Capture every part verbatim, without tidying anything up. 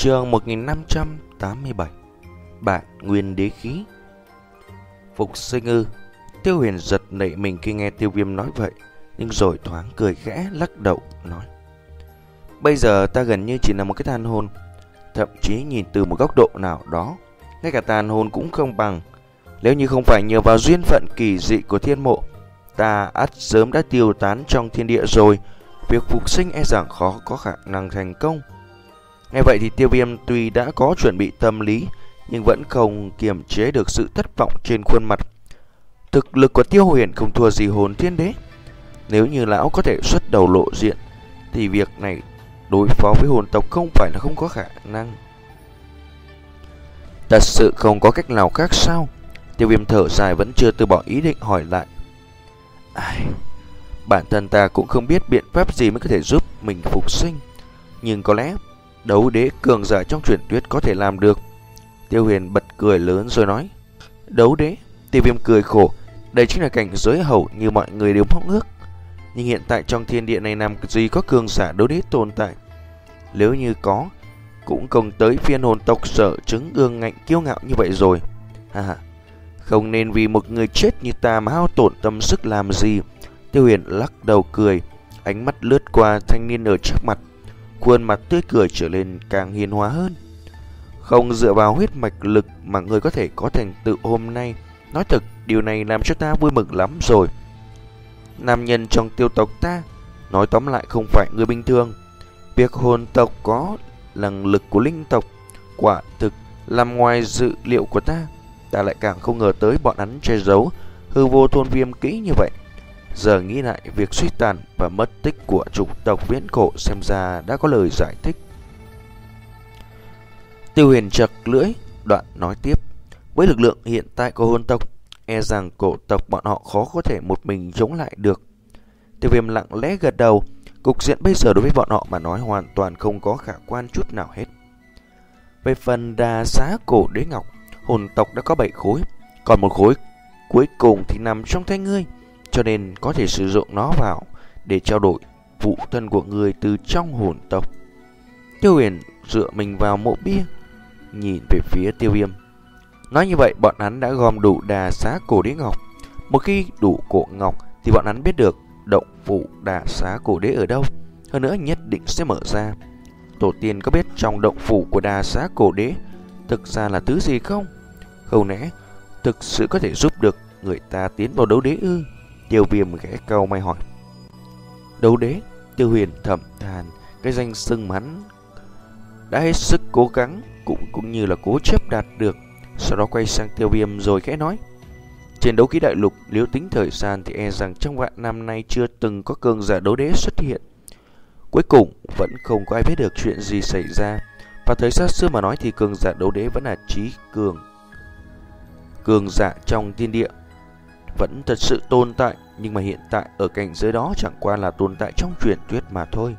Chương một nghìn năm trăm tám mươi bảy. Bản nguyên đế khí. Phục sinh ư? Tiêu Huyền giật nảy mình khi nghe Tiêu Viêm nói vậy, nhưng rồi thoáng cười khẽ lắc đầu nói: Bây giờ ta gần như chỉ là một cái tàn hồn, thậm chí nhìn từ một góc độ nào đó, ngay cả tàn hồn cũng không bằng. Nếu như không phải nhờ vào duyên phận kỳ dị của thiên mộ, ta ắt sớm đã tiêu tán trong thiên địa rồi. Việc phục sinh e rằng khó có khả năng thành công. Nghe vậy thì Tiêu Viêm tuy đã có chuẩn bị tâm lý, nhưng vẫn không kiềm chế được sự thất vọng trên khuôn mặt. Thực lực của Tiêu Huyền không thua gì hồn thiên đế. Nếu như lão có thể xuất đầu lộ diện, thì việc này đối phó với hồn tộc không phải là không có khả năng. Thật sự không có cách nào khác sao? Tiêu Viêm thở dài vẫn chưa từ bỏ ý định hỏi lại. Ai... Bản thân ta cũng không biết biện pháp gì mới có thể giúp mình phục sinh, nhưng có lẽ đấu đế cường giả trong truyền thuyết có thể làm được. Tiêu Huyền bật cười lớn rồi nói. Đấu đế? Tiêu Viêm cười khổ. Đây chính là cảnh giới hầu như mọi người đều mong ước. Nhưng hiện tại trong thiên địa này làm gì có cường giả đấu đế tồn tại. Nếu như có, cũng không tới phiên hồn tộc sở chứng ương ngạnh kiêu ngạo như vậy rồi. Ha ha, không nên vì một người chết như ta mà hao tổn tâm sức làm gì. Tiêu Huyền lắc đầu cười, ánh mắt lướt qua thanh niên ở trước mặt, khuôn mặt tươi cười trở lên càng hiền hóa hơn. Không dựa vào huyết mạch lực mà người có thể có thành tựu hôm nay, nói thật điều này làm cho ta vui mừng lắm rồi. Nam nhân trong Tiêu tộc ta, nói tóm lại không phải người bình thường. Việc hồn tộc có năng lực của linh tộc quả thực làm ngoài dự liệu của ta. Ta lại càng không ngờ tới bọn hắn che giấu hư vô thôn viêm kỹ như vậy. Giờ nghĩ lại, việc suy tàn và mất tích của chủng tộc viễn cổ xem ra đã có lời giải thích. Tiêu Huyền chật lưỡi, đoạn nói tiếp. Với lực lượng hiện tại của hồn tộc, e rằng cổ tộc bọn họ khó có thể một mình chống lại được. Tiêu Viêm lặng lẽ gật đầu. Cục diện bây giờ đối với bọn họ mà nói hoàn toàn không có khả quan chút nào hết. Về phần đà xá cổ đế ngọc, hồn tộc đã có bảy khối, còn một khối cuối cùng thì nằm trong tay ngươi, cho nên có thể sử dụng nó vào để trao đổi phụ thân của người từ trong hồn tộc. Tiêu Huyền dựa mình vào mộ bia, nhìn về phía Tiêu Viêm. Nói như vậy, bọn hắn đã gom đủ đà xá cổ đế ngọc. Một khi đủ cổ ngọc thì bọn hắn biết được động phủ đà xá cổ đế ở đâu, hơn nữa nhất định sẽ mở ra. Tổ tiên có biết trong động phủ của đà xá cổ đế thực ra là thứ gì không? Không lẽ thực sự có thể giúp được người ta tiến vào đấu đế ư? Tiêu Viêm khẽ cau mày hỏi. Đấu đế? Tiêu Huyền thầm than, cái danh xưng mà hắn đã hết sức cố gắng cũng cũng như là cố chấp đạt được. Sau đó quay sang Tiêu Viêm rồi khẽ nói. Trên đấu khí đại lục, nếu tính thời gian thì e rằng trong vạn năm nay chưa từng có cường giả đấu đế xuất hiện. Cuối cùng vẫn không có ai biết được chuyện gì xảy ra. Và thời xa xưa mà nói thì cường giả đấu đế vẫn là trí cường cường giả trong thiên địa, vẫn thật sự tồn tại. Nhưng mà hiện tại ở cảnh giới đó chẳng qua là tồn tại trong truyền thuyết mà thôi.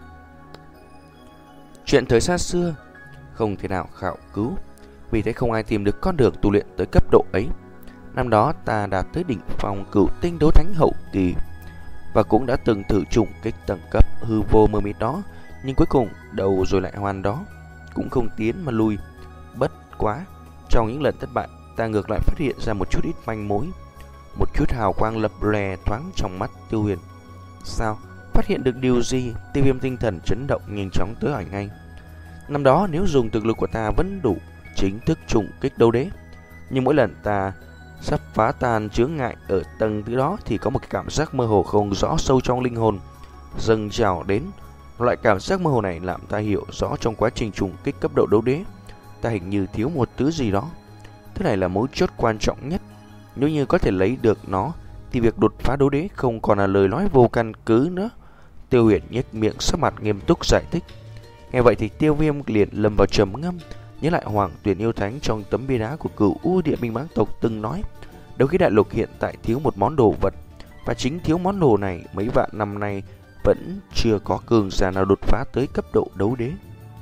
Chuyện thời xa xưa không thể nào khảo cứu, vì thế không ai tìm được con đường tu luyện tới cấp độ ấy. Năm đó ta đạt tới đỉnh phong cửu tinh đấu thánh hậu kỳ, và cũng đã từng thử trùng kích tầng cấp hư vô mơ mịt đó, nhưng cuối cùng đầu rồi lại hoàn đó, cũng không tiến mà lui. Bất quá, trong những lần thất bại, ta ngược lại phát hiện ra một chút ít manh mối, một chút hào quang lập lòe thoáng trong mắt Tiêu Huyền. Sao? Phát hiện được điều gì? Tiêu Viêm tinh thần chấn động, nhanh chóng tới hỏi ngay. Năm đó nếu dùng thực lực của ta vẫn đủ chính thức trùng kích đấu đế, nhưng mỗi lần ta sắp phá tan chướng ngại ở tầng thứ đó thì có một cái cảm giác mơ hồ không rõ sâu trong linh hồn dâng trào đến. Loại cảm giác mơ hồ này làm ta hiểu rõ trong quá trình trùng kích cấp độ đấu đế, ta hình như thiếu một thứ gì đó. Thứ này là mấu chốt quan trọng nhất. Nếu như có thể lấy được nó thì việc đột phá đấu đế không còn là lời nói vô căn cứ nữa. Tiêu Huyền nhếch miệng, sắc mặt nghiêm túc giải thích. Nghe vậy thì Tiêu Viêm liền lâm vào trầm ngâm, nhớ lại Hoàng Tuyển yêu thánh trong tấm bia đá của Cửu U Địa Minh Mãng tộc từng nói, đấu khí đại lục hiện tại thiếu một món đồ vật, và chính thiếu món đồ này mấy vạn năm nay vẫn chưa có cường giả nào đột phá tới cấp độ đấu đế.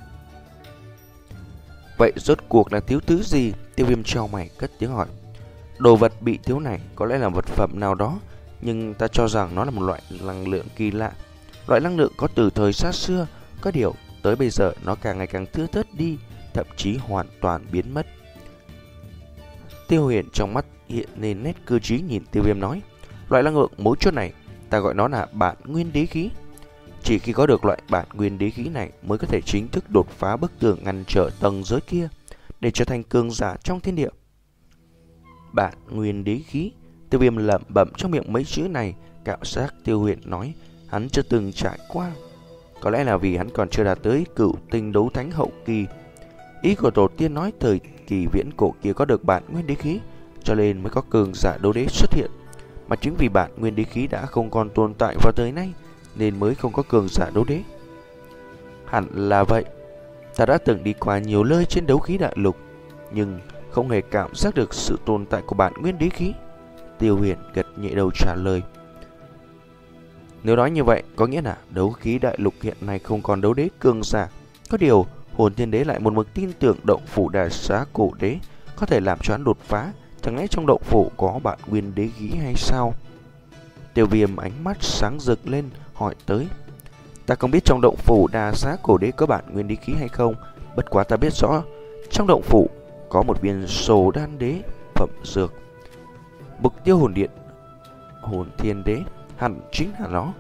Vậy rốt cuộc là thiếu thứ gì? Tiêu Viêm trao mày cất tiếng hỏi. Đồ vật bị thiếu này có lẽ là vật phẩm nào đó, nhưng ta cho rằng nó là một loại năng lượng kỳ lạ. Loại năng lượng có từ thời xa xưa, có điều tới bây giờ nó càng ngày càng thưa thớt đi, thậm chí hoàn toàn biến mất. Tiêu Huyền trong mắt hiện lên nét cơ trí nhìn Tiêu Viêm nói, loại năng lượng mấu chốt này ta gọi nó là bản nguyên đế khí. Chỉ khi có được loại bản nguyên đế khí này mới có thể chính thức đột phá bức tường ngăn trở tầng giới kia để trở thành cường giả trong thiên địa. Bản nguyên đế khí. Tiêu Viêm lẩm bẩm trong miệng mấy chữ này, cảm giác Tiêu Huyền nói hắn chưa từng trải qua. Có lẽ là vì hắn còn chưa đạt tới cửu tinh đấu thánh hậu kỳ. Ý của tổ tiên nói thời kỳ viễn cổ kia có được bản nguyên đế khí, cho nên mới có cường giả đấu đế xuất hiện. Mà chính vì bản nguyên đế khí đã không còn tồn tại vào tới nay, nên mới không có cường giả đấu đế. Hẳn là vậy. Ta đã từng đi qua nhiều nơi trên đấu khí đại lục, nhưng không hề cảm giác được sự tồn tại của bản nguyên đế khí. Tiêu Huyền gật nhẹ đầu trả lời. Nếu nói như vậy, có nghĩa là đấu khí đại lục hiện nay không còn đấu đế cường giả. Có điều, Hồn Thiên Đế lại một mực tin tưởng động phủ Đà Xá Cổ Đế có thể làm cho hắn đột phá. Chẳng lẽ trong động phủ có bản nguyên đế khí hay sao? Tiêu Viêm ánh mắt sáng rực lên hỏi tới. Ta không biết trong động phủ Đà Xá Cổ Đế có bản nguyên đế khí hay không, bất quá ta biết rõ trong động phủ có một viên sồ đan đế phẩm dược. Mục tiêu hồn điện Hồn Thiên Đế hẳn chính là nó.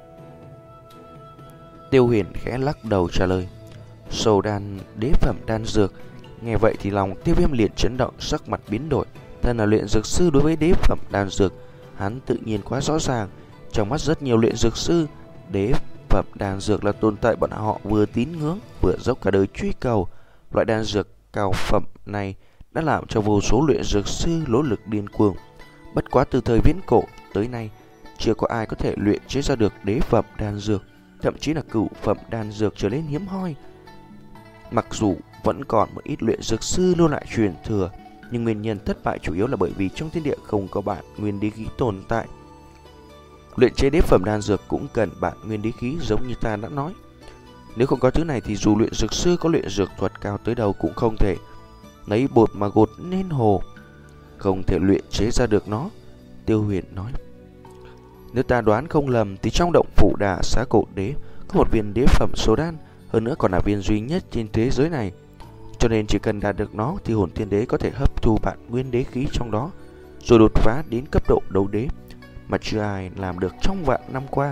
Tiêu Huyền khẽ lắc đầu trả lời. Sồ đan đế phẩm đan dược. Nghe vậy thì lòng Tiêu Viêm liền chấn động, sắc mặt biến đổi. Thân là luyện dược sư, đối với đế phẩm đan dược hắn tự nhiên quá rõ ràng. Trong mắt rất nhiều luyện dược sư, đế phẩm đan dược là tồn tại bọn họ vừa tín ngưỡng vừa dốc cả đời truy cầu. Loại đan dược cao phẩm này đã làm cho vô số luyện dược sư nỗ lực điên cuồng. Bất quá từ thời viễn cổ tới nay, chưa có ai có thể luyện chế ra được đế phẩm đan dược, thậm chí là cửu phẩm đan dược trở nên hiếm hoi. Mặc dù vẫn còn một ít luyện dược sư lưu lại truyền thừa, nhưng nguyên nhân thất bại chủ yếu là bởi vì trong thiên địa không có bản nguyên đế khí tồn tại. Luyện chế đế phẩm đan dược cũng cần bản nguyên đế khí giống như ta đã nói. Nếu không có thứ này thì dù luyện dược sư có luyện dược thuật cao tới đâu cũng không thể lấy bột mà gột nên hồ, không thể luyện chế ra được nó. Tiêu Huyền nói. Nếu ta đoán không lầm thì trong động phủ Đà Xá Cổ Đế có một viên đế phẩm số đan, hơn nữa còn là viên duy nhất trên thế giới này. Cho nên chỉ cần đạt được nó thì Hồn Thiên Đế có thể hấp thu bản nguyên đế khí trong đó, rồi đột phá đến cấp độ đấu đế mà chưa ai làm được trong vạn năm qua.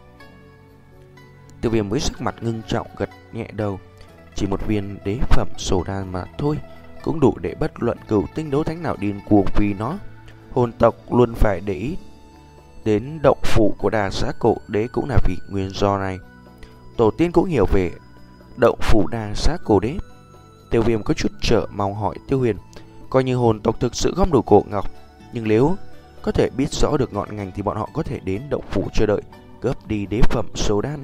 Tiêu Viêm với sắc mặt ngưng trọng gật nhẹ đầu. Chỉ một viên đế phẩm sổ đan mà thôi cũng đủ để bất luận cửu tinh đấu thánh nào điên cuồng vì nó. Hồn tộc luôn phải để ý đến động phủ của Đà Xá Cổ Đế cũng là vì nguyên do này. Tổ tiên cũng hiểu về động phủ Đà Xá Cổ Đế. Tiêu Viêm có chút trở mong hỏi Tiêu Huyền, coi như hồn tộc thực sự gom đủ cổ ngọc, nhưng nếu có thể biết rõ được ngọn ngành thì bọn họ có thể đến động phủ chờ đợi cướp đi đế phẩm số đan.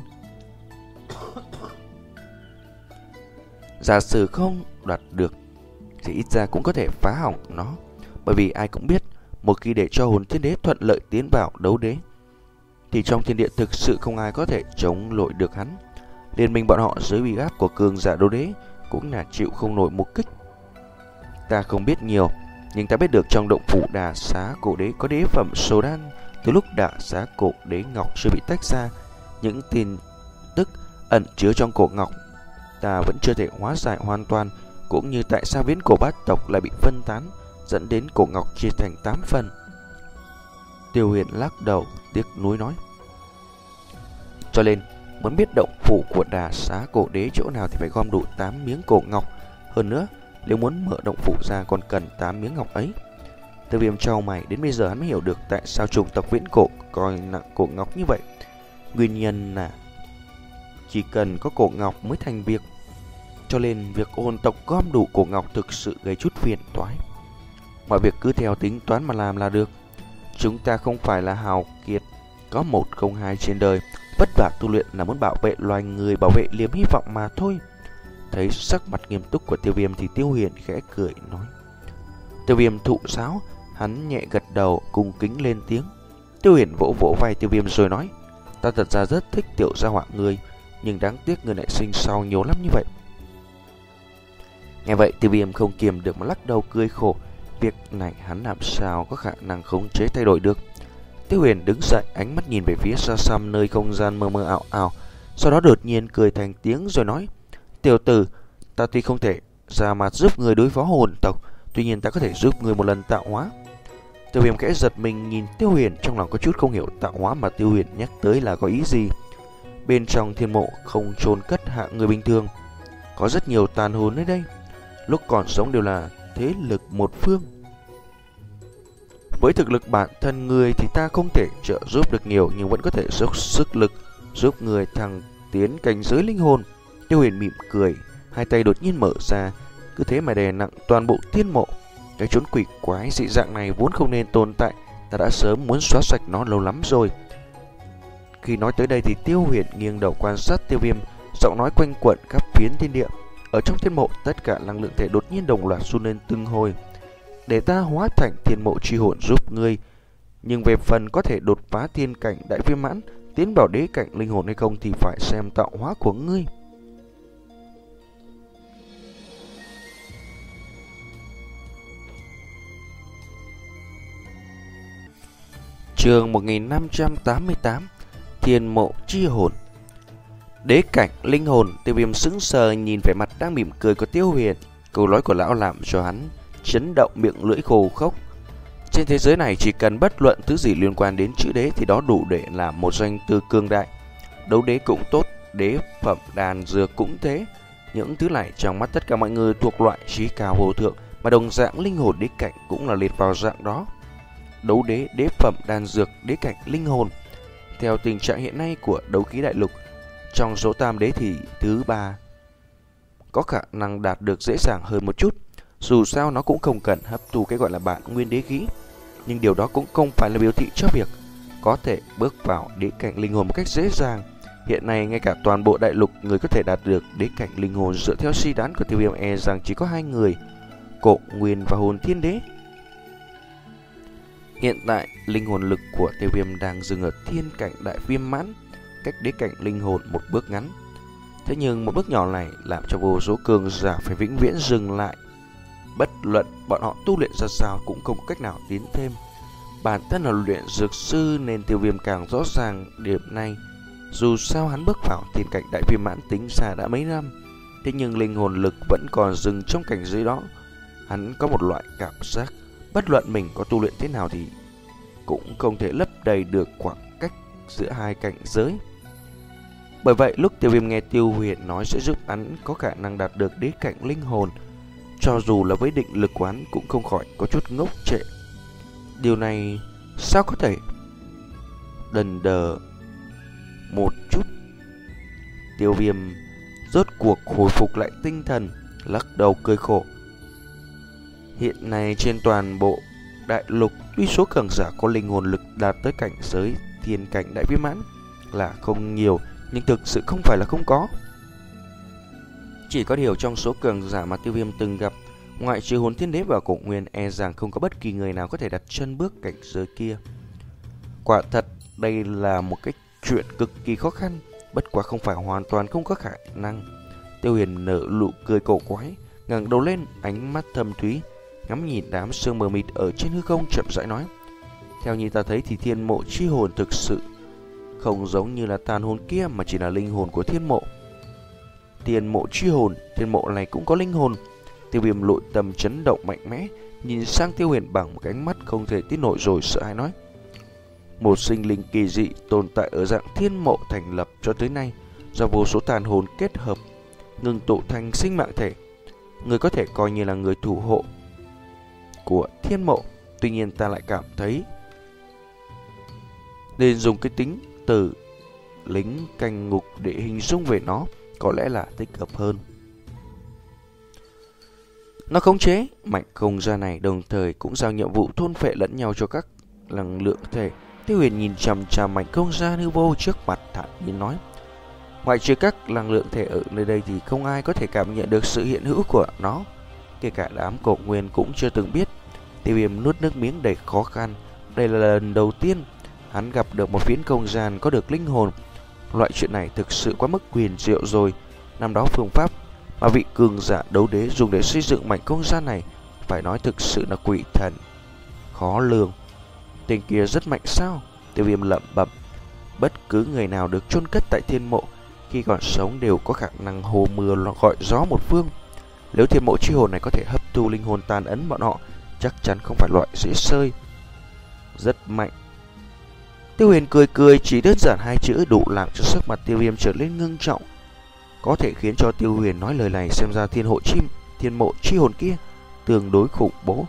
Giả sử không đoạt được thì ít ra cũng có thể phá hỏng nó, bởi vì ai cũng biết một khi để cho Hồn Thiên Đế thuận lợi tiến vào đấu đế thì trong thiên địa thực sự không ai có thể chống lội được hắn. Liên minh bọn họ dưới uy áp của cường giả đấu đế cũng là chịu không nổi một kích. Ta không biết nhiều, nhưng ta biết được trong động phủ Đà Xá Cổ Đế có đế phẩm số đan. Từ lúc Đà Xá Cổ Đế ngọc chưa bị tách ra, những tin tức ẩn chứa trong cổ ngọc ta vẫn chưa thể hóa giải hoàn toàn, cũng như tại sao viễn cổ bát tộc lại bị phân tán, dẫn đến cổ ngọc chia thành tám phần. Tiêu Huyền lắc đầu tiếc nuối nói. Cho nên muốn biết động phủ của Đà Xá Cổ Đế chỗ nào thì phải gom đủ tám miếng cổ ngọc. Hơn nữa, nếu muốn mở động phủ ra còn cần tám miếng ngọc ấy. Tiêu Viêm trao mày, đến bây giờ hắn mới hiểu được tại sao chủng tộc viễn cổ coi nặng cổ ngọc như vậy. Nguyên nhân là chỉ cần có cổ ngọc mới thành việc. Cho nên việc hồn tộc gom đủ cổ ngọc thực sự gây chút phiền toái. Mọi việc cứ theo tính toán mà làm là được. Chúng ta không phải là hào kiệt có một không hai trên đời, vất vả tu luyện là muốn bảo vệ loài người, bảo vệ liềm hy vọng mà thôi. Thấy sắc mặt nghiêm túc của Tiêu Viêm thì Tiêu Huyền khẽ cười nói. Tiêu Viêm thụ sáo, hắn nhẹ gật đầu cung kính lên tiếng. Tiêu Huyền vỗ vỗ vai Tiêu Viêm rồi nói. Ta thật ra rất thích tiểu gia họa ngươi, nhưng đáng tiếc người lại sinh sau nhiều lắm như vậy. Nghe vậy Tiêu Viêm không kiềm được mà lắc đầu cười khổ. Việc này hắn làm sao có khả năng khống chế thay đổi được. Tiêu Huyền đứng dậy, ánh mắt nhìn về phía xa xăm nơi không gian mơ mơ ảo ảo, Sau đó đột nhiên cười thành tiếng rồi nói: Tiểu tử, ta tuy không thể ra mặt giúp người đối phó hồn tộc, tuy nhiên ta có thể giúp người một lần tạo hóa. Tiêu Viêm khẽ giật mình nhìn Tiêu Huyền, trong lòng có chút không hiểu tạo hóa mà Tiêu Huyền nhắc tới là có ý gì. Bên trong thiên mộ không chôn cất hạng người bình thường, có rất nhiều tàn hồn nơi đây, lúc còn sống đều là thế lực một phương. Với thực lực bản thân người thì ta không thể trợ giúp được nhiều, nhưng vẫn có thể dốc sức lực giúp người thăng tiến cảnh giới linh hồn. Tiêu Huyền mỉm cười, hai tay đột nhiên mở ra, cứ thế mà đè nặng toàn bộ thiên mộ. Cái chốn quỷ quái dị dạng này vốn không nên tồn tại, ta đã sớm muốn xóa sạch nó lâu lắm rồi. Khi nói tới đây thì Tiêu Huyền nghiêng đầu quan sát Tiêu Viêm, giọng nói quanh quẩn khắp phiến thiên địa. Ở trong thiên mộ, tất cả năng lượng thể đột nhiên đồng loạt run lên từng hồi. Để ta hóa thành thiên mộ chi hồn giúp ngươi, nhưng về phần có thể đột phá thiên cảnh đại viên mãn, tiến vào đế cảnh linh hồn hay không thì phải xem tạo hóa của ngươi. Chương một nghìn năm trăm tám mươi tám, Thiên mộ chi hồn. Đế cảnh linh hồn. Tiêu Viêm sững sờ nhìn vẻ mặt đang mỉm cười của Tiêu Huyền. Câu nói của lão làm cho hắn chấn động, miệng lưỡi khô khốc. Trên thế giới này chỉ cần bất luận thứ gì liên quan đến chữ đế thì đó đủ để làm một danh từ cường đại. Đấu đế cũng tốt, đế phẩm đan dược cũng thế. Những thứ này trong mắt tất cả mọi người thuộc loại trí cao vô thượng, mà đồng dạng linh hồn đế cảnh cũng là liệt vào dạng đó. Đấu đế, đế phẩm đan dược, đế cảnh linh hồn. Theo tình trạng hiện nay của đấu khí đại lục, trong số tam đế thì thứ ba có khả năng đạt được dễ dàng hơn một chút. Dù sao nó cũng không cần hấp thu cái gọi là bản nguyên đế khí, nhưng điều đó cũng không phải là biểu thị cho việc có thể bước vào đế cảnh linh hồn một cách dễ dàng. Hiện nay ngay cả toàn bộ đại lục người có thể đạt được đế cảnh linh hồn dựa theo suy đoán của Tiêu Viêm e rằng chỉ có hai người, Cổ Nguyên và Hồn Thiên Đế. Hiện tại linh hồn lực của Tiêu Viêm đang dừng ở thiên cảnh đại viên mãn, cách đế cảnh linh hồn một bước ngắn. Thế nhưng một bước nhỏ này làm cho vô số cường giả phải vĩnh viễn dừng lại. Bất luận bọn họ tu luyện ra sao cũng không có cách nào tiến thêm. Bản thân là luyện dược sư nên Tiêu Viêm càng rõ ràng điểm này. Dù sao hắn bước vào thiên cảnh đại viên mãn tính ra đã mấy năm, thế nhưng linh hồn lực vẫn còn dừng trong cảnh giới đó. Hắn có một loại cảm giác bất luận mình có tu luyện thế nào thì cũng không thể lấp đầy được khoảng cách giữa hai cảnh giới. Bởi vậy lúc Tiêu Viêm nghe Tiêu Huyền nói sẽ giúp hắn có khả năng đạt được đế cảnh linh hồn, cho dù là với định lực của hắn cũng không khỏi có chút ngốc trệ. Điều này sao có thể? Đần đờ một chút, Tiêu Viêm rốt cuộc hồi phục lại tinh thần, lắc đầu cười khổ. Hiện nay trên toàn bộ đại lục, tuy số cường giả có linh hồn lực đạt tới cảnh giới thiên cảnh đại viên mãn là không nhiều, nhưng thực sự không phải là không có. Chỉ có điều trong số cường giả mà Tiêu Viêm từng gặp, ngoại trừ Hồn Thiên Đế và Cổ Nguyên, e rằng không có bất kỳ người nào có thể đặt chân bước cảnh giới kia. Quả thật đây là một cái chuyện cực kỳ khó khăn, bất quá không phải hoàn toàn không có khả năng. Tiêu Huyền nở nụ cười cổ quái, ngẩng đầu lên, ánh mắt thâm thúy ngắm nhìn đám sương mờ mịt ở trên hư không, chậm rãi nói: theo như ta thấy thì thiên mộ chi hồn thực sự không giống như là tàn hồn kia, mà chỉ là linh hồn của thiên mộ. Thiên mộ chi hồn, thiên mộ này cũng có linh hồn. Tiêu Viêm nội tâm chấn động mạnh mẽ, nhìn sang Tiêu Huyền bằng một cái ánh mắt không thể tin nổi rồi sợ hãi nói: một sinh linh kỳ dị tồn tại ở dạng thiên mộ thành lập cho tới nay, do vô số tàn hồn kết hợp ngưng tụ thành sinh mạng thể. Người có thể coi như là người thủ hộ của thiên mộ. Tuy nhiên ta lại cảm thấy nên dùng cái tính từ lính canh ngục để hình dung về nó có lẽ là thích hợp hơn. Nó khống chế mạnh không gian này, đồng thời cũng giao nhiệm vụ thôn phệ lẫn nhau cho các năng lượng thể. Tiêu Huyền nhìn chằm chằm mảnh không gian hư vô trước mặt, thản nhiên nói: ngoại trừ các năng lượng thể ở nơi đây thì không ai có thể cảm nhận được sự hiện hữu của nó, kể cả đám Cổ Nguyên cũng chưa từng biết. Tiêu Viêm nuốt nước miếng đầy khó khăn. Đây là lần đầu tiên hắn gặp được một phiến không gian có được linh hồn. Loại chuyện này thực sự quá mức huyền diệu rồi. Năm đó phương pháp mà vị cường giả đấu đế dùng để xây dựng mảnh không gian này phải nói thực sự là quỷ thần khó lường. Tên kia rất mạnh sao? Tiêu Viêm lẩm bẩm. Bất cứ người nào được chôn cất tại thiên mộ khi còn sống đều có khả năng hô mưa gọi gió một phương. Nếu thiên mộ chi hồn này có thể hấp thu linh hồn tàn ấn bọn họ, chắc chắn không phải loại dễ sơi, rất mạnh. Tiêu Huyền cười cười, chỉ đơn giản hai chữ đủ làm cho sắc mặt Tiêu Viêm trở lên ngưng trọng. Có thể khiến cho Tiêu Huyền nói lời này, xem ra thiên hộ chim, thiên mộ chi hồn kia tương đối khủng bố.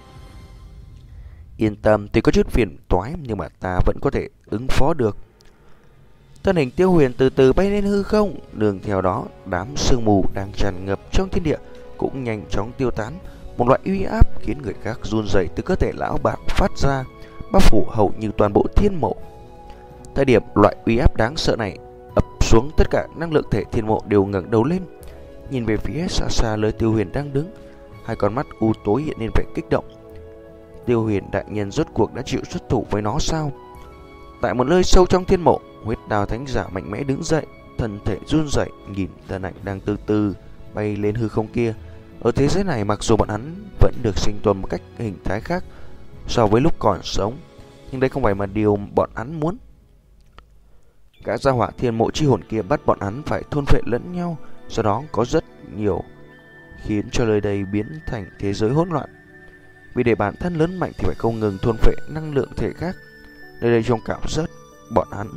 Yên tâm, tuy có chút phiền toái nhưng mà ta vẫn có thể ứng phó được. Thân hình Tiêu Huyền từ từ bay lên hư không, nương theo đó đám sương mù đang tràn ngập trong thiên địa cũng nhanh chóng tiêu tán. Một loại uy áp khiến người khác run rẩy từ cơ thể lão bạc phát ra, bao phủ hầu như toàn bộ thiên mộ. Thời điểm loại uy áp đáng sợ này ập xuống, tất cả năng lượng thể thiên mộ đều ngẩng đầu lên, nhìn về phía xa xa nơi Tiêu Huyền đang đứng. Hai con mắt u tối hiện lên vẻ kích động. Tiêu Huyền đại nhân rốt cuộc đã chịu xuất thủ với nó sao? Tại một nơi sâu trong thiên mộ, huyết đao thánh giả mạnh mẽ đứng dậy, thân thể run rẩy, nhìn thân ảnh đang từ từ bay lên hư không kia. Ở thế giới này, mặc dù bọn hắn vẫn được sinh tồn một cách hình thái khác so với lúc còn sống, nhưng đây không phải là điều bọn hắn muốn. Cả gia hỏa thiên mộ chi hồn kia bắt bọn hắn phải thôn phệ lẫn nhau, sau đó có rất nhiều, khiến cho nơi đây biến thành thế giới hỗn loạn. Vì để bản thân lớn mạnh thì phải không ngừng thôn phệ năng lượng thể khác. Nơi đây trong cảm giác bọn hắn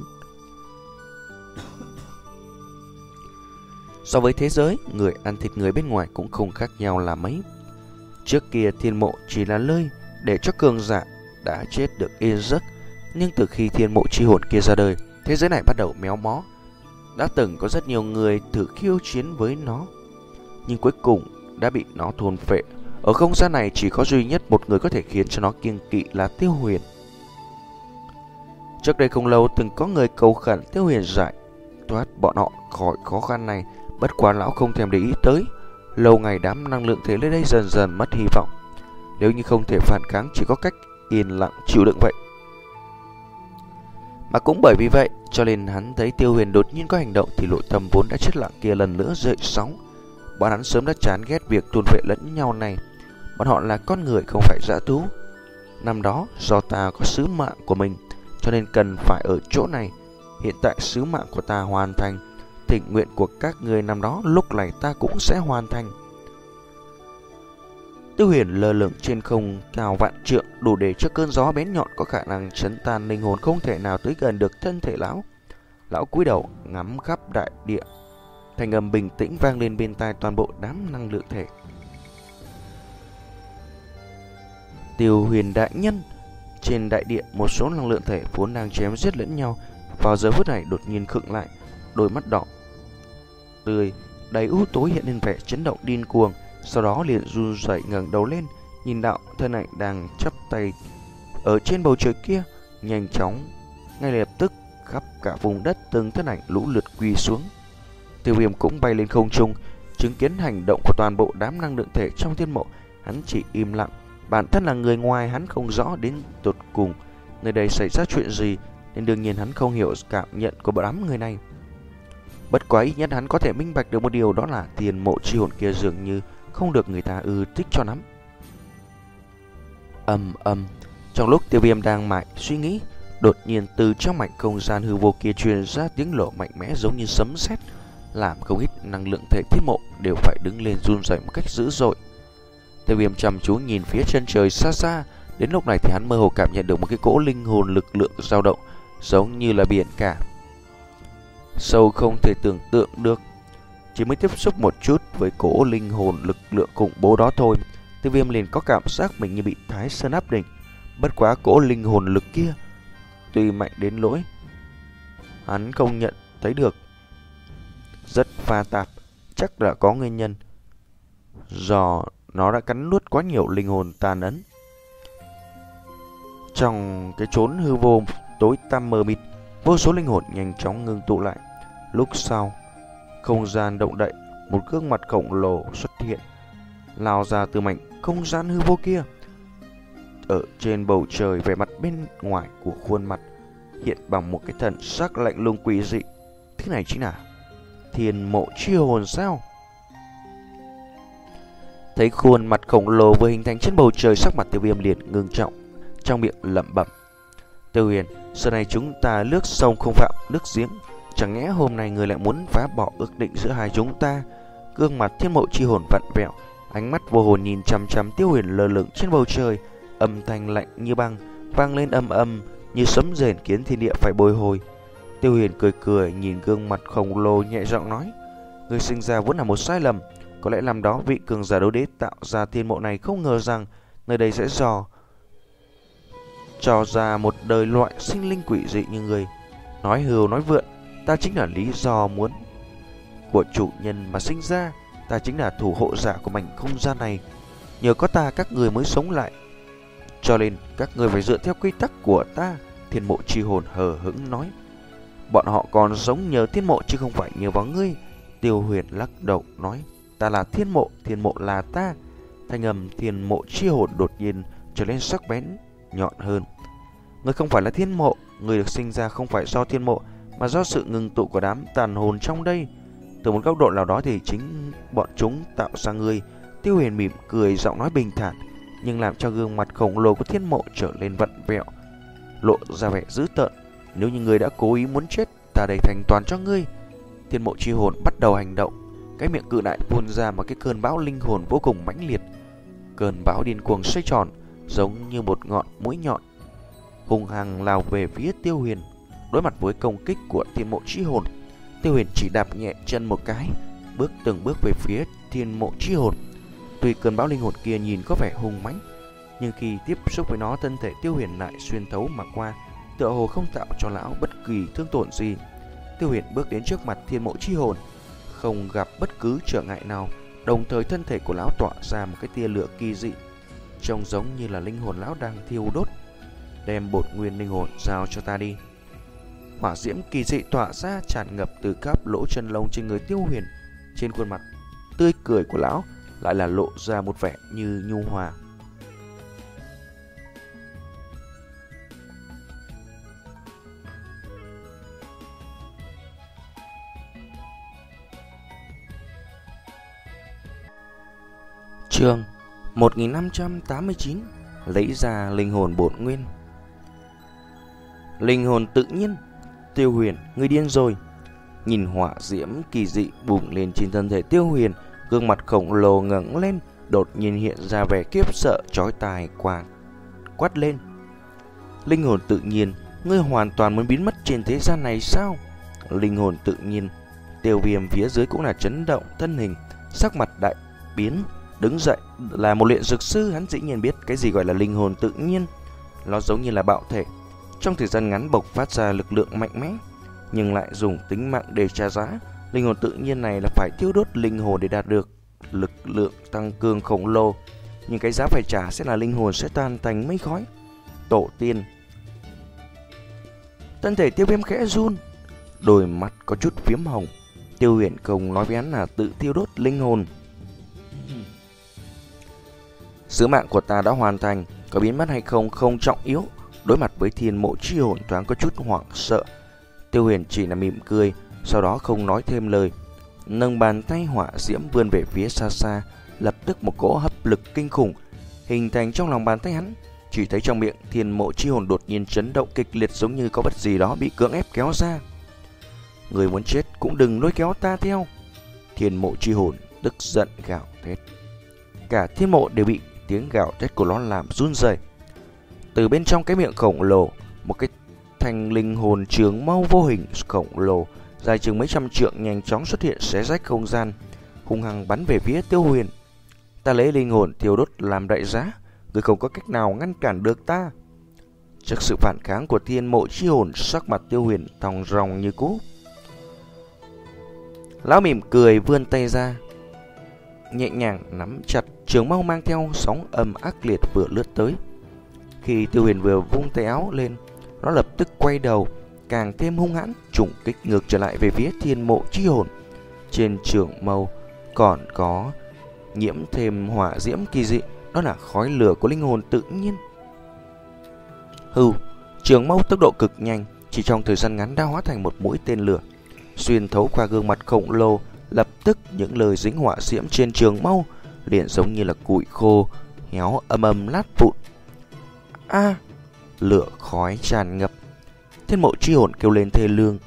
so với thế giới, người ăn thịt người bên ngoài cũng không khác nhau là mấy. Trước kia thiên mộ chỉ là nơi để cho cường giả đã chết được yên giấc, nhưng từ khi thiên mộ chi hồn kia ra đời, thế giới này bắt đầu méo mó. Đã từng có rất nhiều người thử khiêu chiến với nó, nhưng cuối cùng đã bị nó thôn phệ. Ở không gian này chỉ có duy nhất một người có thể khiến cho nó kiêng kỵ là Tiêu Huyền. Trước đây không lâu từng có người cầu khẩn Tiêu Huyền giải thoát bọn họ khỏi khó khăn này, bất quá lão không thèm để ý tới. Lâu ngày đám năng lượng thể lên đây dần dần mất hy vọng. Nếu như không thể phản kháng, chỉ có cách yên lặng chịu đựng vậy. Mà cũng bởi vì vậy cho nên hắn thấy Tiêu Huyền đột nhiên có hành động thì nội tâm vốn đã chết lặng kia lần nữa dậy sóng. Bọn hắn sớm đã chán ghét việc thôn phệ lẫn nhau này. Bọn họ là con người không phải dã thú. Năm đó do ta có sứ mạng của mình cho nên cần phải ở chỗ này. Hiện tại sứ mạng của ta hoàn thành, thỉnh nguyện của các người năm đó lúc này ta cũng sẽ hoàn thành. Tiêu Huyền lơ lửng trên không cao vạn trượng, đủ để cho cơn gió bén nhọn có khả năng chấn tan linh hồn không thể nào tới gần được thân thể lão. Lão cúi đầu ngắm khắp đại địa, thanh âm bình tĩnh vang lên bên tai toàn bộ đám năng lượng thể. Tiêu Huyền đại nhân. Trên đại địa, một số năng lượng thể vốn đang chém giết lẫn nhau vào giờ phút này đột nhiên khựng lại, đôi mắt đỏ tươi đầy u tối hiện lên vẻ chấn động điên cuồng, sau đó liền run rẩy ngẩng đầu lên, nhìn đạo thân ảnh đang chắp tay ở trên bầu trời kia. Nhanh chóng, ngay lập tức khắp cả vùng đất từng thân ảnh lũ lượt quỳ xuống. Tiêu Viêm cũng bay lên không trung, chứng kiến hành động của toàn bộ đám năng lượng thể trong thiên mộ. Hắn chỉ im lặng, bản thân là người ngoài, hắn không rõ đến tột cùng nơi đây xảy ra chuyện gì, nên đương nhiên hắn không hiểu cảm nhận của đám người này. Bất quá ít nhất hắn có thể minh bạch được một điều, đó là tiền mộ chi hồn kia dường như không được người ta ưa thích cho lắm. Ầm ầm, trong lúc Tiêu Viêm đang mải suy nghĩ, đột nhiên từ trong mảnh không gian hư vô kia truyền ra tiếng nổ mạnh mẽ giống như sấm sét, làm không ít năng lượng thể thiên mộ đều phải đứng lên run rẩy một cách dữ dội. Tiêu Viêm chăm chú nhìn phía chân trời xa xa. Đến lúc này thì hắn mơ hồ cảm nhận được một cái cỗ linh hồn lực lượng dao động, giống như là biển cả, sâu không thể tưởng tượng được. Chỉ mới tiếp xúc một chút với cỗ linh hồn lực lượng khủng bố đó thôi, Tiêu Viêm liền có cảm giác mình như bị Thái Sơn áp đỉnh. Bất quá cỗ linh hồn lực kia tuy mạnh đến nỗi hắn không nhận thấy được, rất pha tạp, chắc là có nguyên nhân do nó đã cắn nuốt quá nhiều linh hồn tàn ấn. Trong cái chốn hư vô tối tăm mờ mịt, vô số linh hồn nhanh chóng ngưng tụ lại. Lúc sau, không gian động đậy, một gương mặt khổng lồ xuất hiện, lao ra từ mảnh không gian hư vô kia. Ở trên bầu trời, vẻ mặt bên ngoài của khuôn mặt hiện bằng một cái thần sắc lạnh lùng quỷ dị. Thế này chính là thiên mộ chi hồn sao? Thấy khuôn mặt khổng lồ vừa hình thành trên bầu trời, sắc mặt Tiêu Viêm liền ngưng trọng, trong miệng lẩm bẩm: Tiêu Huyền, giờ này chúng ta lướt sông không phạm nước giếng, Chẳng lẽ hôm nay người lại muốn phá bỏ ước định giữa hai chúng ta? Gương mặt Thiên Mộ Chi Hồn vặn vẹo, ánh mắt vô hồn nhìn chằm chằm Tiêu Huyền lơ lửng trên bầu trời, âm thanh lạnh như băng vang lên âm âm như sấm rền khiến thiên địa phải bồi hồi. Tiêu Huyền cười cười nhìn gương mặt khổng lồ, nhẹ giọng nói: người sinh ra vốn là một sai lầm. Có lẽ năm đó vị cường giả đấu đế tạo ra thiên mộ này không ngờ rằng nơi đây sẽ dò trò ra một đời loại sinh linh quỷ dị như người. Nói hưu nói vượn, ta chính là lý do muốn của chủ nhân mà sinh ra. Ta chính là thủ hộ giả của mảnh không gian này. Nhờ có ta các người mới sống lại, cho nên các người phải dựa theo quy tắc của ta. Thiên Mộ Chi Hồn hờ hững nói: bọn họ còn sống nhờ thiên mộ chứ không phải nhờ vào ngươi. Tiêu Huyền lắc đầu nói: ta là thiên mộ, thiên mộ là ta. Thanh âm Thiên Mộ Chi Hồn đột nhiên trở nên sắc bén nhọn hơn. Ngươi không phải là thiên mộ, ngươi được sinh ra không phải do thiên mộ, mà do sự ngừng tụ của đám tàn hồn trong đây. Từ một góc độ nào đó thì chính bọn chúng tạo ra ngươi. Tiêu Huyền mỉm cười, giọng nói bình thản, nhưng làm cho gương mặt khổng lồ của thiên mộ trở lên vặn vẹo, lộ ra vẻ dữ tợn. Nếu như ngươi đã cố ý muốn chết, ta đây thành toàn cho ngươi. Thiên Mộ Chi Hồn bắt đầu hành động. Cái miệng cự đại phun ra một cái cơn bão linh hồn vô cùng mãnh liệt. Cơn bão điên cuồng xoay tròn, giống như một ngọn mũi nhọn, hung hăng lao về phía Tiêu Huyền. Đối mặt với công kích của Thiên Mộ Chi Hồn, Tiêu Huyền chỉ đạp nhẹ chân một cái, bước từng bước về phía Thiên Mộ Chi Hồn. Tuy cơn bão linh hồn kia nhìn có vẻ hung mãnh, nhưng khi tiếp xúc với nó, thân thể Tiêu Huyền lại xuyên thấu mà qua, tựa hồ không tạo cho lão bất kỳ thương tổn gì. Tiêu Huyền bước đến trước mặt Thiên Mộ Chi Hồn, không gặp bất cứ trở ngại nào, đồng thời thân thể của lão tỏa ra một cái tia lửa kỳ dị, trông giống như là linh hồn lão đang thiêu đốt. Đem bột nguyên linh hồn giao cho ta đi. Hỏa diễm kỳ dị tỏa ra, tràn ngập từ các lỗ chân lông trên người Tiêu Huyền. Trên khuôn mặt tươi cười của lão lại là lộ ra một vẻ như nhu hòa. Chương một nghìn năm trăm tám mươi chín. Lấy ra linh hồn bổn nguyên. Linh hồn tự nhiên. Tiêu Huyền, ngươi điên rồi. Nhìn hỏa diễm kỳ dị bùng lên trên thân thể Tiêu Huyền, gương mặt khổng lồ ngẩng lên, đột nhiên hiện ra vẻ khiếp sợ chói tai, quàng quát lên: linh hồn tự nhiên, ngươi hoàn toàn muốn biến mất trên thế gian này sao? Linh hồn tự nhiên. Tiêu Viêm phía dưới cũng là chấn động thân hình, sắc mặt đại biến, đứng dậy. Là một luyện dược sư, hắn dĩ nhiên biết cái gì gọi là linh hồn tự nhiên. Nó giống như là bạo thể, trong thời gian ngắn bộc phát ra lực lượng mạnh mẽ, nhưng lại dùng tính mạng để trả giá. Linh hồn tự nhiên này là phải thiêu đốt linh hồn để đạt được lực lượng tăng cường khổng lồ, nhưng cái giá phải trả sẽ là linh hồn sẽ tan thành mây khói. Tổ tiên. Thân thể Tiêu Viêm khẽ run, đôi mắt có chút phiếm hồng. Tiêu Huyền không nói với hắn là tự thiêu đốt linh hồn. Sứ mạng của ta đã hoàn thành, có biến mất hay không không trọng yếu. Đối mặt với Thiên Mộ Chi Hồn thoáng có chút hoảng sợ, Tiêu Huyền chỉ là mỉm cười, sau đó không nói thêm lời, nâng bàn tay hỏa diễm vươn về phía xa xa. Lập tức một cỗ hấp lực kinh khủng hình thành trong lòng bàn tay hắn. Chỉ thấy trong miệng Thiên Mộ Chi Hồn đột nhiên chấn động kịch liệt, giống như có vật gì đó bị cưỡng ép kéo ra. Người muốn chết cũng đừng lôi kéo ta theo. Thiên Mộ Chi Hồn tức giận gào thét. Cả thiên mộ đều bị tiếng gào thét của nó làm run rẩy. Từ bên trong cái miệng khổng lồ, một cái thanh linh hồn trường mâu vô hình khổng lồ dài chừng mấy trăm trượng nhanh chóng xuất hiện, xé rách không gian, hung hăng bắn về phía Tiêu Huyền. Ta lấy linh hồn thiêu đốt làm đại giá, người không có cách nào ngăn cản được ta. Trước sự phản kháng của Thiên Mộ Chi Hồn, sắc mặt Tiêu Huyền thong dong như cũ. Lão mỉm cười vươn tay ra, nhẹ nhàng nắm chặt trường mâu mang theo sóng âm ác liệt vừa lướt tới. Khi Tiêu Huyền vừa vung tay áo lên, nó lập tức quay đầu, càng thêm hung hãn, trùng kích ngược trở lại về phía Thiên Mộ Chi Hồn. Trên trường mâu còn có nhiễm thêm hỏa diễm kỳ dị, đó là khói lửa của linh hồn tự nhiên. Hừ, trường mâu tốc độ cực nhanh, chỉ trong thời gian ngắn đã hóa thành một mũi tên lửa, xuyên thấu qua gương mặt khổng lồ. Lập tức những lời dính hỏa diễm trên trường mâu liền giống như là củi khô héo âm âm lát vụn. A, à, lửa khói tràn ngập. Thiên Mộ Chi Hồn kêu lên thê lương,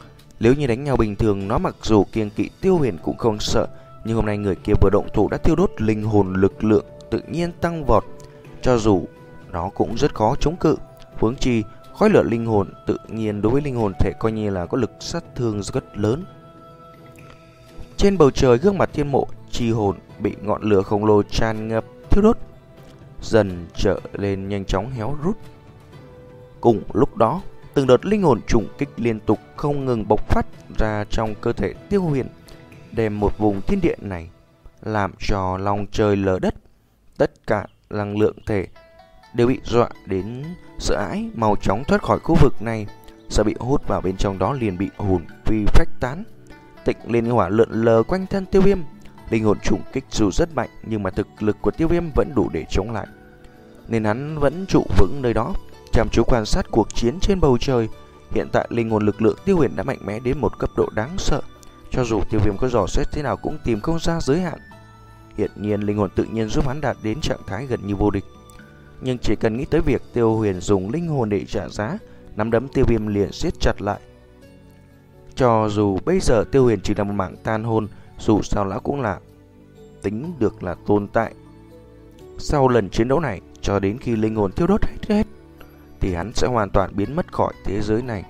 Nếu như đánh nhau bình thường, nó mặc dù kiêng kỵ Tiêu Huyền cũng không sợ, nhưng hôm nay người kia vừa động thủ đã thiêu đốt linh hồn lực lượng tự nhiên tăng vọt, cho dù nó cũng rất khó chống cự. Huống chi khói lửa linh hồn tự nhiên đối với linh hồn thể coi như là có lực sát thương rất lớn. Trên bầu trời, gương mặt Thiên Mộ Chi Hồn bị ngọn lửa khổng lồ tràn ngập thiêu đốt, dần trở lên nhanh chóng héo rút. Cùng lúc đó, từng đợt linh hồn trùng kích liên tục không ngừng bộc phát ra trong cơ thể Tiêu Huyền, đem một vùng thiên địa này làm cho lòng trời lở đất. Tất cả năng lượng thể đều bị dọa đến sợ hãi, mau chóng thoát khỏi khu vực này, sợ bị hút vào bên trong đó liền bị hồn phi phách tán. Tịnh liên hỏa lượn lờ quanh thân Tiêu Viêm. Linh hồn trùng kích dù rất mạnh, nhưng mà thực lực của Tiêu Viêm vẫn đủ để chống lại, nên hắn vẫn trụ vững nơi đó, chăm chú quan sát cuộc chiến trên bầu trời. Hiện tại linh hồn lực lượng Tiêu Huyền đã mạnh mẽ đến một cấp độ đáng sợ, cho dù Tiêu Viêm có dò xét thế nào cũng tìm không ra giới hạn. Hiện nhiên linh hồn tự nhiên giúp hắn đạt đến trạng thái gần như vô địch, nhưng chỉ cần nghĩ tới việc Tiêu Huyền dùng linh hồn để trả giá, nắm đấm Tiêu Viêm liền siết chặt lại. Cho dù bây giờ Tiêu Huyền chỉ là một mảng tàn hồn, dù sao lão cũng là tính được là tồn tại. Sau lần chiến đấu này, cho đến khi linh hồn thiêu đốt hết hết thì hắn sẽ hoàn toàn biến mất khỏi thế giới này.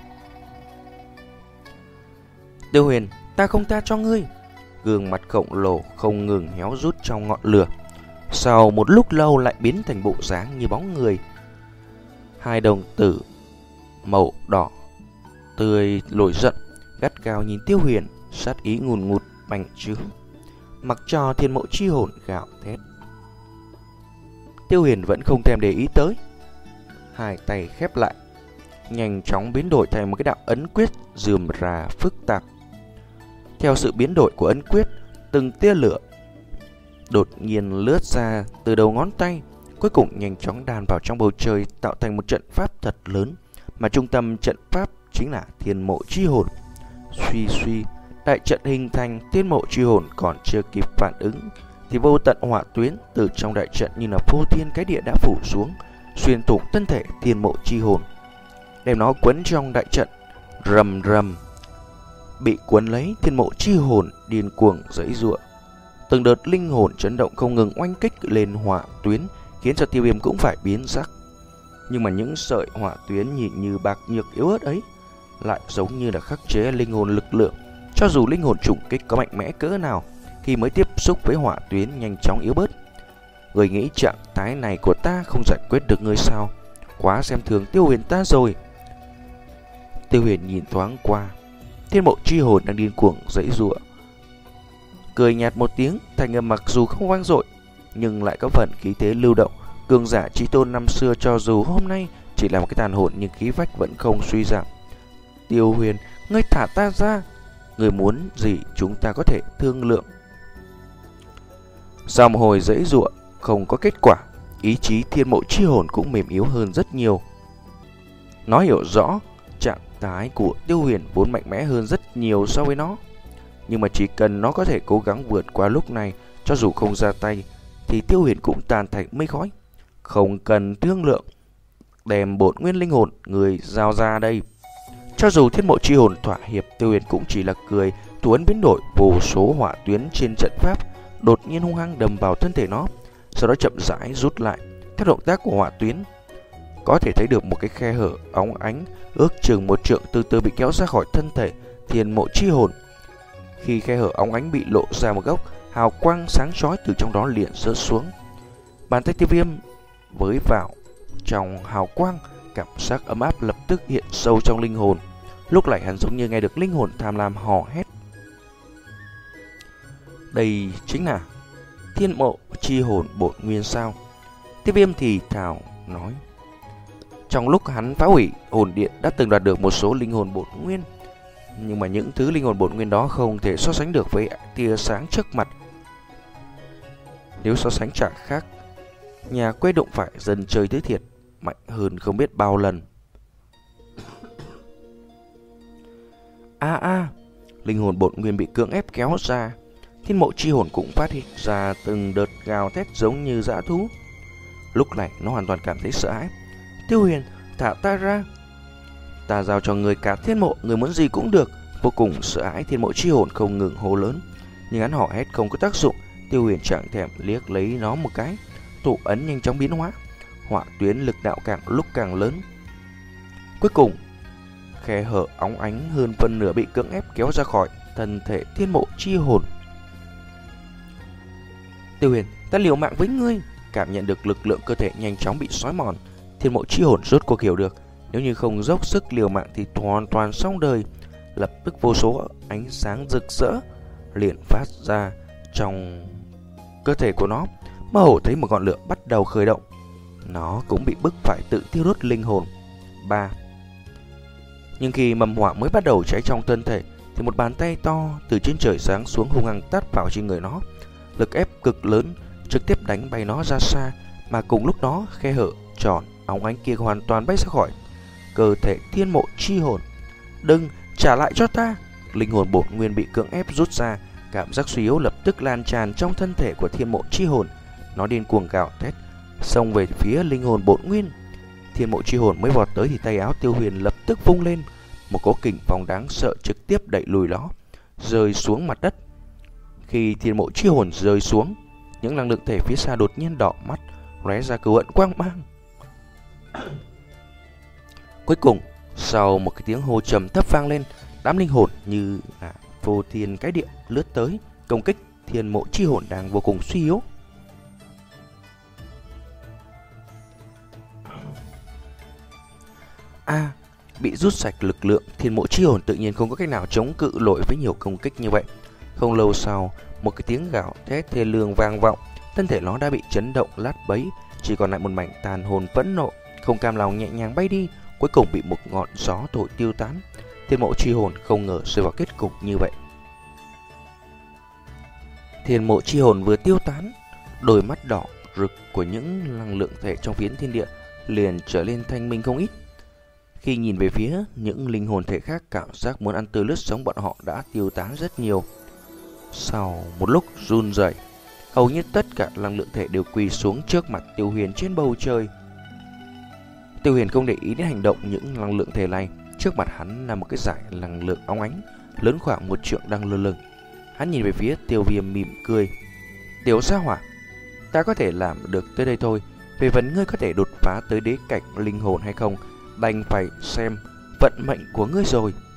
Tiêu Huyền, ta không tha cho ngươi. Gương mặt khổng lồ không ngừng héo rút trong ngọn lửa, sau một lúc lâu lại biến thành bộ dáng như bóng người. Hai đồng tử màu đỏ tươi nổi giận, gắt gao nhìn Tiêu Huyền, sát ý ngùn ngụt bành trướng, mặc cho Thiên Mộ Chi Hồn gào thét. Tiêu Huyền vẫn không thèm để ý tới, hai tay khép lại, nhanh chóng biến đổi thành một cái đạo ấn quyết rườm rà phức tạp. Theo sự biến đổi của ấn quyết, từng tia lửa đột nhiên lướt ra từ đầu ngón tay, cuối cùng nhanh chóng đan vào trong bầu trời, tạo thành một trận pháp thật lớn, mà trung tâm trận pháp chính là Thiên Mộ Chi Hồn. Suy suy, đại trận hình thành. Thiên Mộ Chi Hồn còn chưa kịp phản ứng thì vô tận hỏa tuyến từ trong đại trận như là phô thiên cái địa đã phủ xuống, xuyên thủng thân thể Thiên Mộ Chi Hồn, đem nó quấn trong đại trận. Rầm rầm, bị cuốn lấy, Thiên Mộ Chi Hồn điên cuồng giãy giụa. Từng đợt linh hồn chấn động không ngừng oanh kích lên hỏa tuyến, khiến cho Tiêu Viêm cũng phải biến sắc. Nhưng mà những sợi hỏa tuyến nhìn như bạc nhược yếu ớt ấy lại giống như là khắc chế linh hồn lực lượng. Cho dù linh hồn trùng kích có mạnh mẽ cỡ nào, khi mới tiếp xúc với hỏa tuyến nhanh chóng yếu bớt. Người nghĩ trạng thái này của ta không giải quyết được ngươi sao? Quá xem thường Tiêu Huyền ta rồi. Tiêu Huyền nhìn thoáng qua, Thiên Mộ Chi Hồn đang điên cuồng giãy giụa, cười nhạt một tiếng, thanh âm mặc dù không vang dội nhưng lại có phần khí thế lưu động. Cường giả chí tôn năm xưa cho dù hôm nay chỉ là một cái tàn hồn nhưng khí phách vẫn không suy giảm. Tiêu Huyền, ngươi thả ta ra, ngươi muốn gì chúng ta có thể thương lượng. Sau một hồi giãy giụa không có kết quả, ý chí Thiên Mộ Chi Hồn cũng mềm yếu hơn rất nhiều. Nó hiểu rõ trạng thái của Tiêu Huyền vốn mạnh mẽ hơn rất nhiều so với nó, nhưng mà chỉ cần nó có thể cố gắng vượt qua lúc này, cho dù không ra tay thì Tiêu Huyền cũng tan thành mây khói. Không cần thương lượng, đem bổn nguyên linh hồn người giao ra đây. Cho dù Thiên Mộ Chi Hồn thỏa hiệp, Tiêu Huyền cũng chỉ là cười. Thủ ấn biến đổi, vô số hỏa tuyến trên trận pháp đột nhiên hung hăng đâm vào thân thể nó, sau đó chậm rãi rút lại. Theo động tác của hỏa tuyến, có thể thấy được một cái khe hở óng ánh ước chừng một trượng từ từ bị kéo ra khỏi thân thể Thiên Mộ Chi Hồn. Khi khe hở óng ánh bị lộ ra một góc, hào quang sáng chói từ trong đó liền rớt xuống. Bàn tay Tiêu Viêm với vào trong hào quang, cảm giác ấm áp lập tức hiện sâu trong linh hồn. Lúc này hắn giống như nghe được linh hồn tham lam hò hét. Đây chính là Thiên Mộ Chi Hồn bổn nguyên sao? Tiêu Viêm thì thào nói. Trong lúc hắn phá hủy hồn điện đã từng đoạt được một số linh hồn bổn nguyên, nhưng mà những thứ linh hồn bổn nguyên đó không thể so sánh được với tia sáng trước mặt. Nếu so sánh chẳng khác, nhà quê đụng phải dân chơi tới thiệt, mạnh hơn không biết bao lần. A a, linh hồn bổn nguyên bị cưỡng ép kéo ra. Thiên Mộ Chi Hồn cũng phát hiện ra từng đợt gào thét giống như dã thú. Lúc này nó hoàn toàn cảm thấy sợ hãi. Tiêu Huyền, thả ta ra. Ta giao cho người cả thiên mộ, người muốn gì cũng được. Vô cùng sợ hãi, Thiên Mộ Chi Hồn không ngừng hô lớn, nhưng hắn hò hét không có tác dụng. Tiêu Huyền chẳng thèm liếc lấy nó một cái, thủ ấn nhanh chóng biến hóa, hỏa tuyến lực đạo càng lúc càng lớn. Cuối cùng, khe hở óng ánh hơn phân nửa bị cưỡng ép kéo ra khỏi thân thể Thiên Mộ Chi Hồn. Tiêu Huyền, ta liều mạng với ngươi. Cảm nhận được lực lượng cơ thể nhanh chóng bị xói mòn, Thiên Mộ Chi Hồn rốt cuộc hiểu được, nếu như không dốc sức liều mạng thì hoàn toàn xong đời. Lập tức vô số ánh sáng rực rỡ liền phát ra trong cơ thể của nó. Mơ hồ thấy một ngọn lửa bắt đầu khởi động, nó cũng bị bức phải tự thiêu đốt linh hồn. Ba. Nhưng khi mầm hỏa mới bắt đầu cháy trong thân thể thì một bàn tay to từ trên trời giáng xuống hung hăng tát vào trên người nó. Lực ép cực lớn trực tiếp đánh bay nó ra xa, mà cùng lúc đó khe hở tròn óng ánh kia hoàn toàn bay ra khỏi cơ thể Thiên Mộ Chi Hồn. Đừng, trả lại cho ta! Linh hồn bổn nguyên bị cưỡng ép rút ra, cảm giác suy yếu lập tức lan tràn trong thân thể của Thiên Mộ Chi Hồn. Nó điên cuồng gào thét, xông về phía linh hồn bổn nguyên. Thiên Mộ Chi Hồn mới vọt tới thì tay áo Tiêu Huyền lập tức vung lên, một cỗ kình phong đáng sợ trực tiếp đẩy lùi nó, rơi xuống mặt đất. Khi Thiên Mộ Chi Hồn rơi xuống, những năng lượng thể phía xa đột nhiên đỏ mắt, lóe ra cừu hận quang mang. Cuối cùng, sau một cái tiếng hô trầm thấp vang lên, đám linh hồn như là vô thiên cái địa lướt tới công kích Thiên Mộ Chi Hồn đang vô cùng suy yếu. A, à, bị rút sạch lực lượng, Thiên Mộ Chi Hồn tự nhiên không có cách nào chống cự nổi với nhiều công kích như vậy. Không lâu sau, một cái tiếng gào thét thê lương vang vọng, thân thể nó đã bị chấn động lát bấy, chỉ còn lại một mảnh tàn hồn phẫn nộ, không cam lòng nhẹ nhàng bay đi, cuối cùng bị một ngọn gió thổi tiêu tán. Thiên Mộ Chi Hồn không ngờ rơi vào kết cục như vậy. Thiên Mộ Chi Hồn vừa tiêu tán, đôi mắt đỏ rực của những năng lượng thể trong phiến thiên địa liền trở lên thanh minh không ít. Khi nhìn về phía những linh hồn thể khác, cảm giác muốn ăn tươi lướt sống bọn họ đã tiêu tán rất nhiều. Sau một lúc run rẩy, hầu như tất cả năng lượng thể đều quỳ xuống trước mặt Tiêu Huyền trên bầu trời. Tiêu Huyền không để ý đến hành động những năng lượng thể này. Trước mặt hắn là một cái dải năng lượng óng ánh lớn khoảng một trượng đang lơ lửng. Hắn nhìn về phía Tiêu Viêm mỉm cười. Tiểu gia hỏa, ta có thể làm được tới đây thôi. Về vấn ngươi có thể đột phá tới đế cảnh linh hồn hay không, đành phải xem vận mệnh của ngươi rồi.